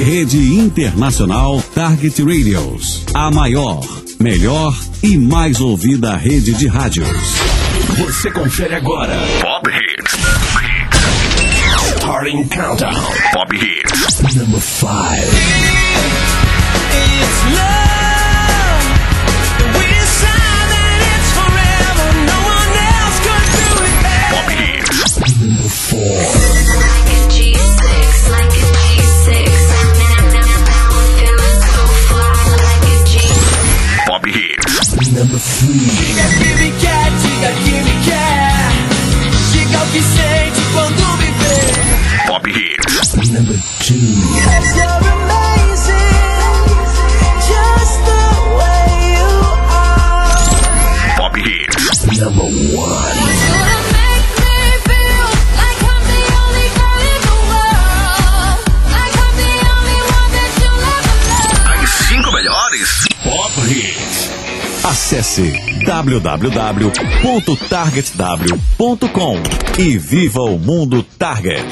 Rede internacional Target Radios. A maior, melhor e mais ouvida rede de rádios. Você confere agora. Pop Hits. Starting Countdown. Pop Hits. Number 5. It's love. We're silent, it's forever. No one else could do it better. Pop Hits. Number 4. Like a G6, like a G6. I'm feeling so fly, like a G. Pop Hits. Number 3. Baby cat, diga que me quer. Diga o que sente quando me vê. Pop Hits. Number 2. Yes, you're amazing, just the way you are. Pop Hits. Number 1. You make me feel like I'm the only girl in the world. Like I'm the only one that you'll ever love. As 5 melhores. Pop Hits. Acesse www.targetw.com e viva o mundo Target.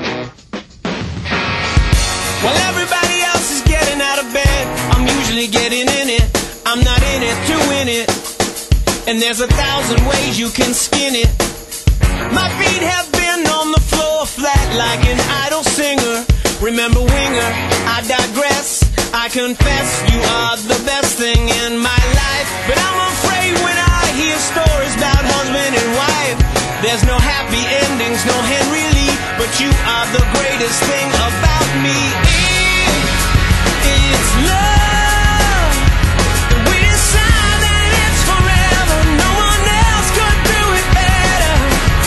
Well, everybody else is getting out of bed. I'm usually getting in it. I'm not in it to win it. And there's 1,000 ways you can skin it. My feet have been on the floor flat like an idle singer. Remember Winger, I digress. I confess you are the best thing in my life. But I'm afraid when I hear stories about husband and wife, there's no happy endings, no Henry Lee. But you are the greatest thing about me. It's love. We're silent, it's forever. No one else could do it better.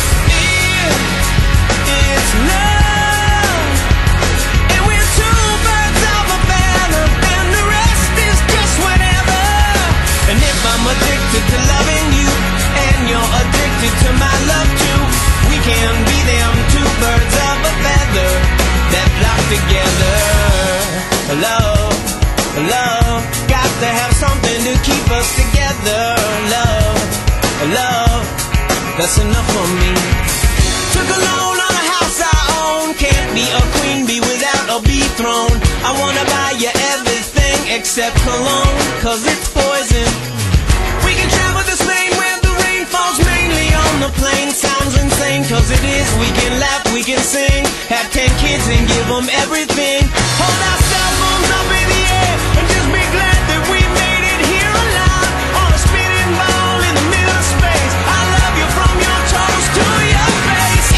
It's love. And we're two birds of a feather, and the rest is just whatever. And if I'm addicted to loving you, and you're addicted to my love too, we can be them two birds of a feather that flock together. Love, love, got to have something to keep us together. Love, love, that's enough for me. Took a loan on a house I own. Can't be a queen bee without a bee throne. I wanna buy you everything except cologne, cause it's poison. We can travel to Spain where the rain falls mainly on the plain. Sounds insane, cause it is. We can laugh, we can sing, have 10 kids and give them everything. Hold our cell phones up in the air and just be glad that we made it here alive. On a spinning ball in the middle of space. I love you from your toes to your face.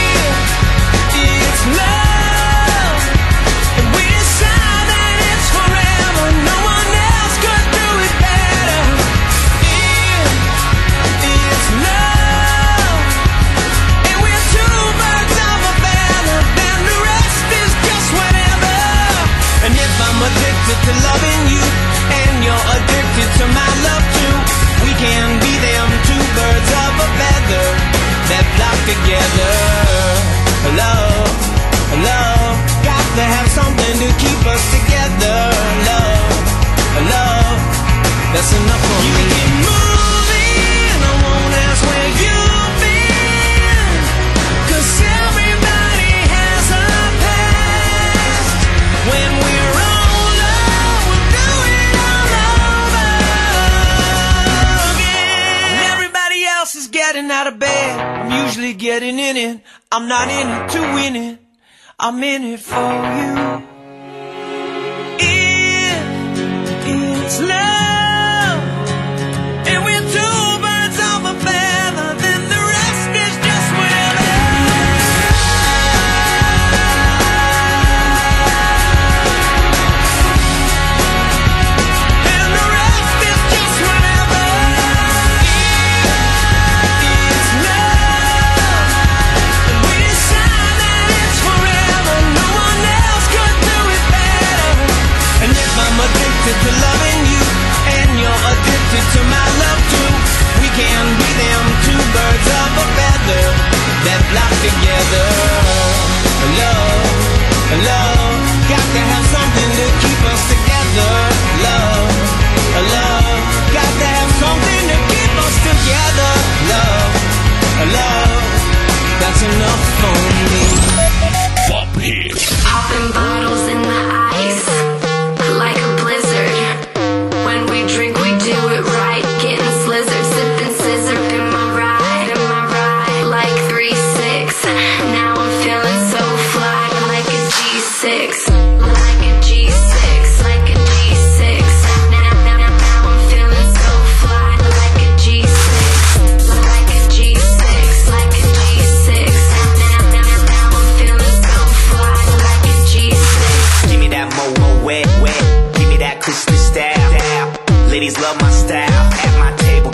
It's love. And we're silent, it's forever. No one else could do it better. It's love. And we're two birds of a feather, and the rest is just whatever. And if I'm addicted to loving you, and you're addicted to my love too, we can be them two birds of a feather that flock together. Love, love, got to have something to keep us together. Love, love, that's enough for me. You keep moving, I won't ask where you've been, 'cause everybody has a past. When we're older, we'll do it all over again. And everybody else is getting out of bed. I'm usually getting in it. I'm not in it to win it. I'm in it for you. It's love. And we're two birds of a feather, then the rest is just whatever. And the rest is just whatever. It's love. And we're silent, it's forever. No one else could do it better. And if I'm addicted to loving you, and you're addicted to my love too, we can be them two birds of a feather that flock together. Love, love, got to have something to keep us together. Love, love, got to have something to keep us together. Love, love, that's enough for me. Pop Hits. Popping bottles in the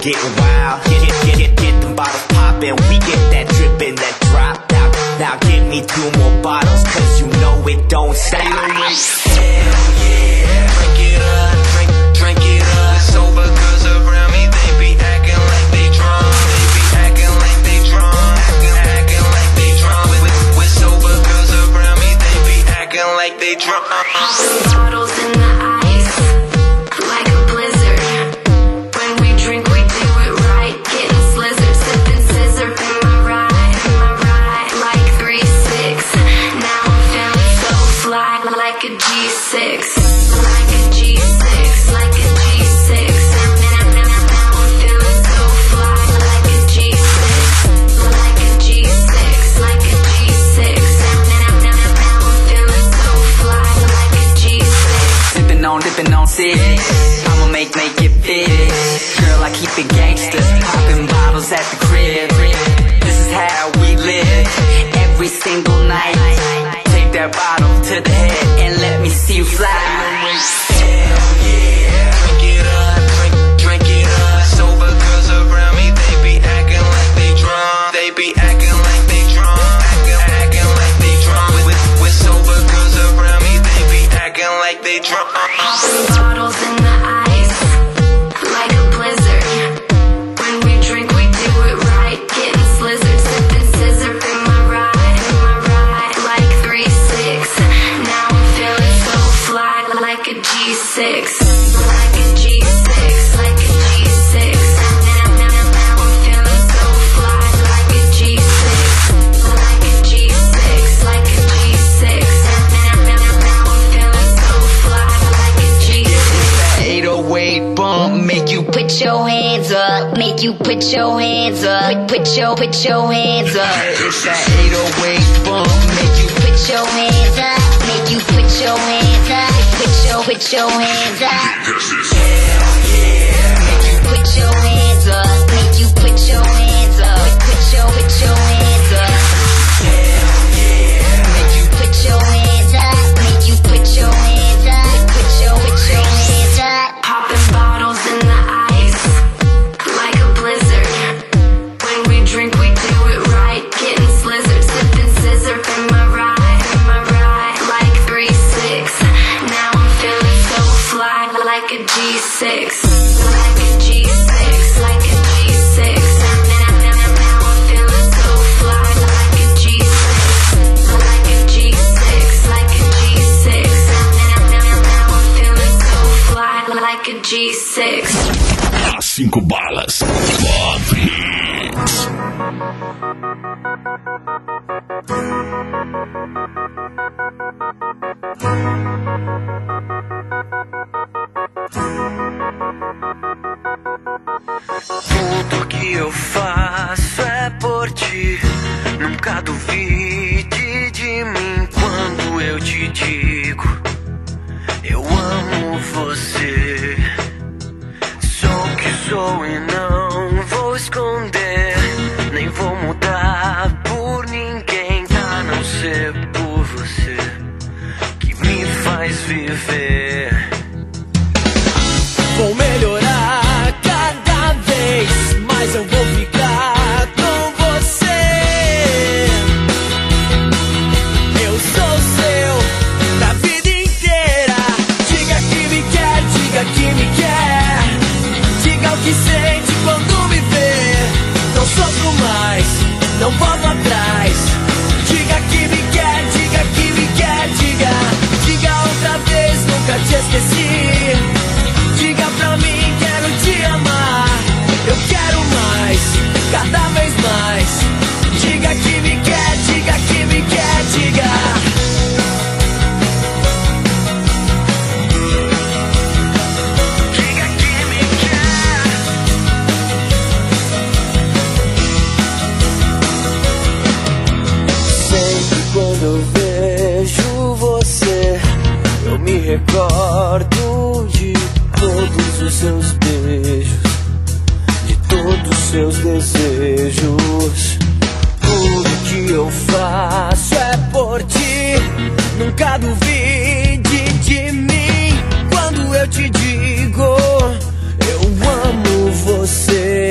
getting wild. Get them bottles poppin'. We get that drip and that drop. Now give me 2 more bottles, cause you know it don't stop. Hell yeah, drink it up, drink it up. Sober girls around me, they be acting like they drunk. They be acting like they drunk, acting like they drunk. With sober girls around me, they be acting like they drunk. Bottles in the ice, like a blizzard. When we drink, we do it right. Getting slizzard, sipping scissor in my ride, like 3-6. Now I'm feeling so fly, like a G6, like a G6, like a G6. Now I'm feeling so fly, like a G6, like a G6, like a G6. Now I'm feeling so fly, like a G6. Dipping on six. I'ma make it big. Girl, I keep it gangsta. Popping bottles at the crib. This is how we live. Every single night. Take that bottle to the head and let me see you fly. Hell yeah, drink it up, drink it up. Sober girls around me, they be acting like they drunk. They be acting like they drunk, acting like they drunk. With sober girls around me, they be acting like they drunk. Bottles in the ice, like a blizzard. When we drink, we do it right. Getting slizzard, sipping scissor in my ride, like 3-6. Now I'm feeling so fly, like a G6, like a G6, like a G6. Now I'm feeling so fly, like a G6, like a G6, like a G6. Now I'm feeling so fly, like a G6. 808 bump, make you Put your hands up, make you put your hands up, put your hands up. It's that 808 bump, make you Put your hands up, make you put your hands up, put your hands up. Hell yeah, Make you put your hands up, make you put your hands up, put your hands up. hell yeah. Make you put your hands up, make you put your hands up, put your hands up. Popping bottles in the ice, like a blizzard. When we drink, we do it right. Getting slizzard, sipping scissor in my ride, like 3-6. Now I'm feeling so fly, like a G6, like a G6, like a G6. Now I'm feeling so fly, like a G6, like a G6, like a G6. Now I'm feeling so fly, like a G6. As 5 balas. Pop Hits. Tudo que eu faço é por ti. Nunca duvide de mim quando eu te digo: eu amo você. Sou o que sou e não vou esconder. Nem vou mudar por ninguém, a não ser por você, que me faz viver. Vou melhorar cada vez, mas eu vou ficar com você. Eu sou seu da vida inteira. Diga que me quer, diga que me quer. Diga o que sente quando me vê. Não sofro mais, não volto atrás. Diga que me quer, diga que me quer. Diga outra vez, nunca te esqueci. Diga pra mim, quero te amar. Eu quero mais, cada vez mais. Diga que me quer, diga que me quer, diga. Diga que me quer. Sempre quando eu vejo você, eu me recordo de todos os seus beijos, de todos os seus desejos. Tudo que eu faço é por ti. Nunca duvide de mim quando eu te digo: eu amo você.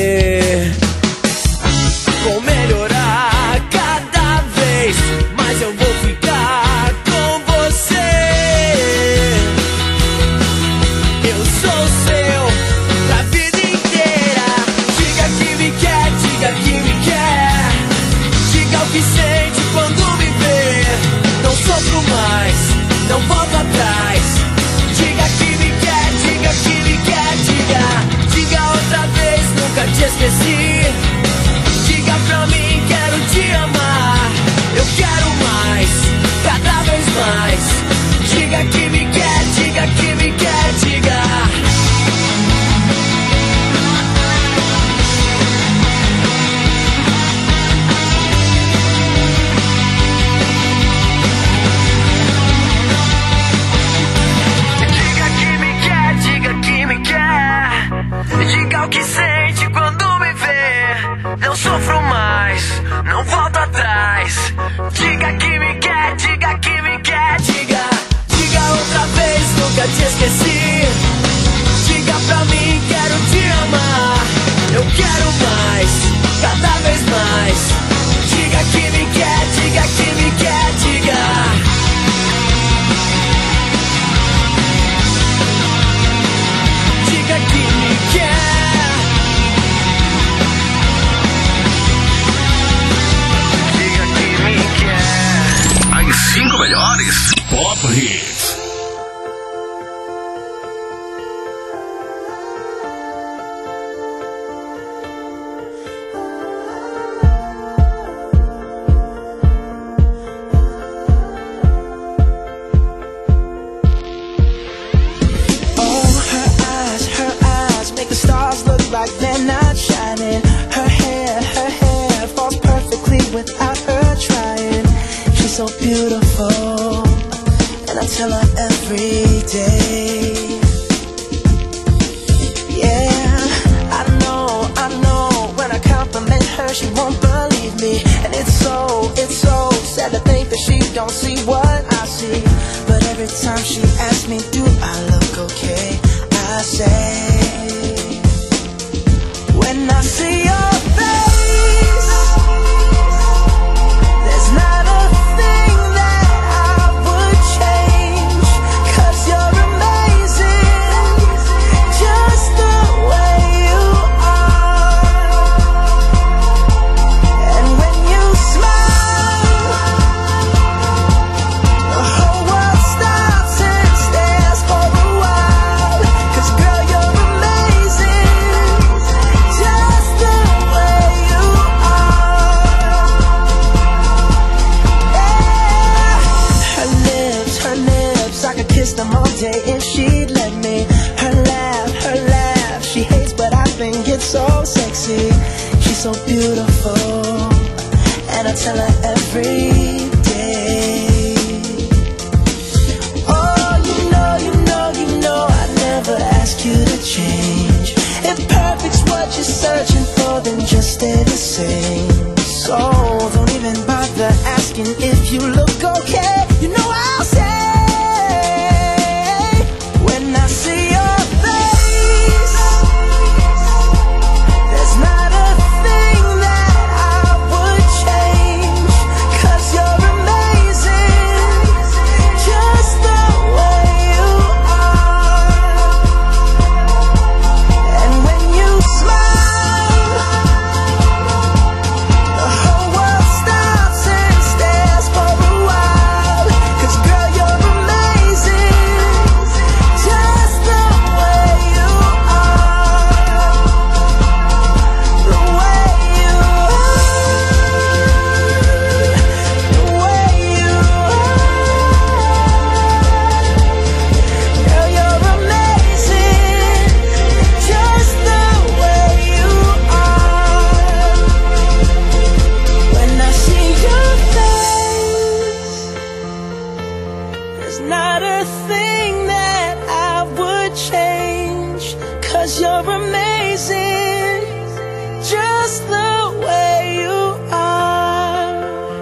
5 melhores. Pop Hits. Like they're not shining. Her hair falls perfectly without her trying. She's so beautiful, and I tell her every day. Yeah, I know, when I compliment her, she won't believe me. And it's so sad to think that she don't see what I see. But every time she asks me, do I look okay, I say, when I see your face, there's not a thing that I would change, 'cause you're amazing, just the way you are. And when you smile, the whole world stops and stares for a while, 'cause girl, you're amazing, just the way you are. Yeah. Her lips, I could kiss them all day if she'd let me. Her laugh, she hates but I think it's so sexy. She's so beautiful, and I tell her every day. Oh, you know I never ask you to change. If perfect's what you're searching for, then just stay the same. So don't even bother asking if you look okay. You know I'll say, when I see your face, there's not a thing that I would change, 'cause you're amazing, just the way you are. And when you smile, the whole world stops and stares for a while, 'cause girl, you're amazing, just the way you are. The way you are, the way you are. Girl, you're amazing, just the way you are. When I see your face, there's not a thing that I would change, 'cause you're amazing, just the way you are.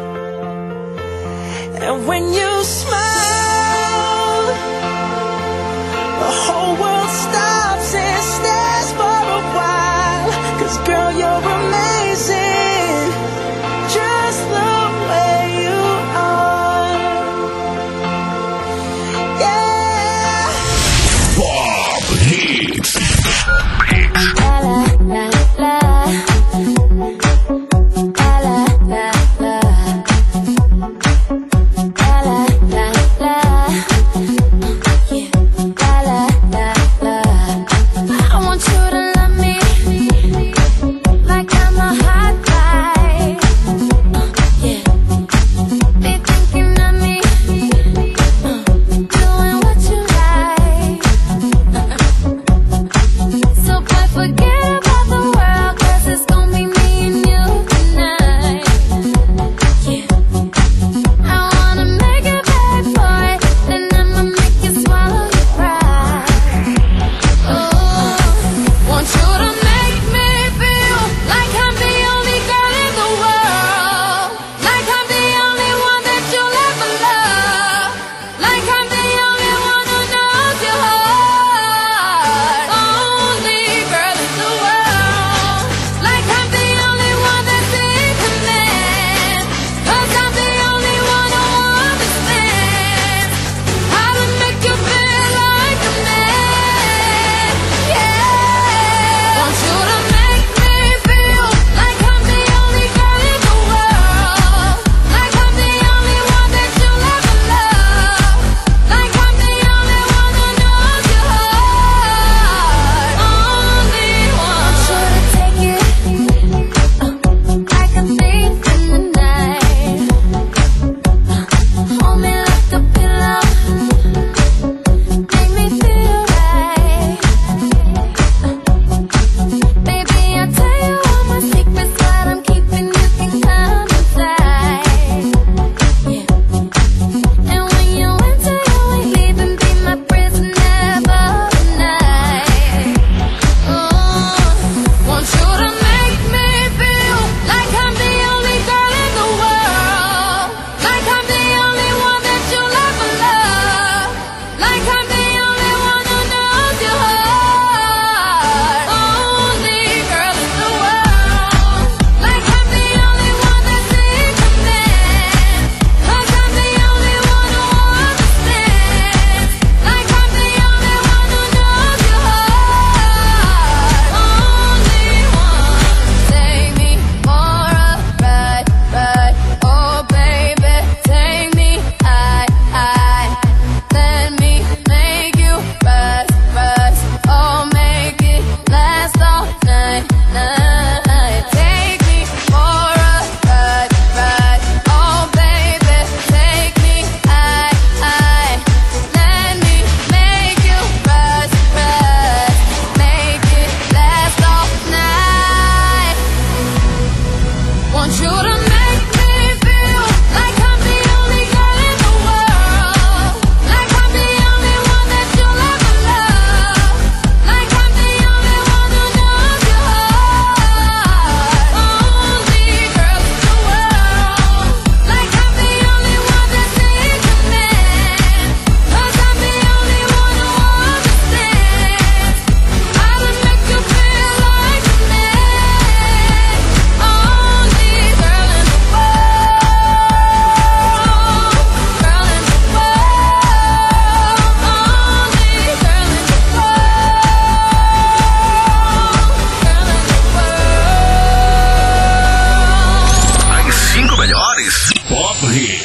And when you smile, the whole world stops and stares for a while, 'cause girl, you're amazing, just the way you are. Yeah. Pop Hits. La la la.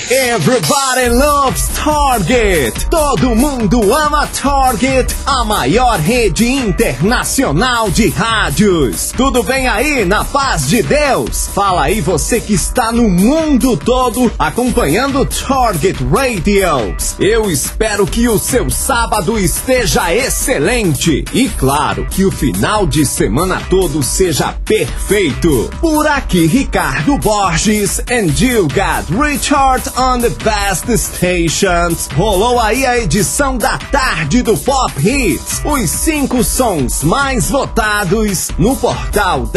Everybody loves Target. Todo mundo ama Target, a maior rede internacional de rádios. Tudo bem aí, na paz de Deus? Fala aí você que está no mundo todo acompanhando Target Radios. Eu espero que o seu sábado esteja excelente e claro que o final de semana todo seja perfeito. Por aqui Ricardo Borges and you got Richard on the best stations. Rolou aí a edição da tarde do Pop Hits, os 5 sons mais votados no portal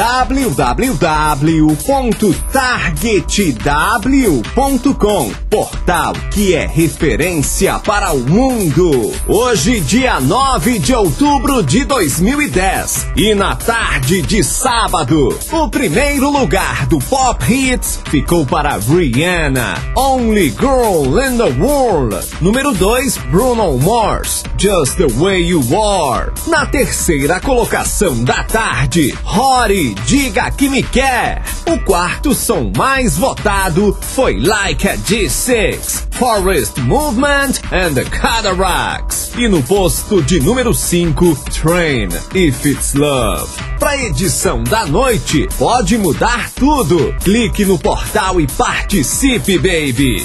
www.targetw.com, portal que é referência para o mundo. Hoje, dia 9 de outubro de 2010, e na tarde de sábado, o primeiro lugar do Pop Hits ficou para Rihanna, Only Girl in the World. Número 2, Bruno Mars, Just the Way You Are. Na terceira colocação da tarde, Rory, Diga Que Me Quer. O quarto som mais votado foi Like a G6, Forest Movement and the Cataracts. E no posto de número 5, Train, If It's Love. Pra edição da noite, pode mudar tudo. Clique no portal e participe, baby.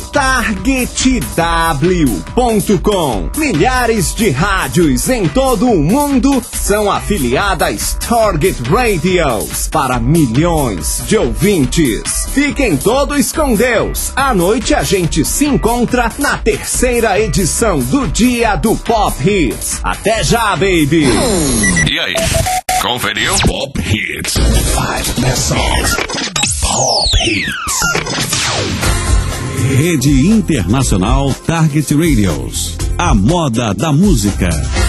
TargetW.com. Milhares de rádios em todo o mundo são afiliadas Target Radios para milhões de ouvintes. Fiquem todos com Deus. À noite a gente se encontra na terceira edição do Dia do Pop Hits. Até já, baby. E aí? Conferiu? Pop Hits. 5 best songs. Pop Hits. Rede Internacional Target Radios. A moda da música.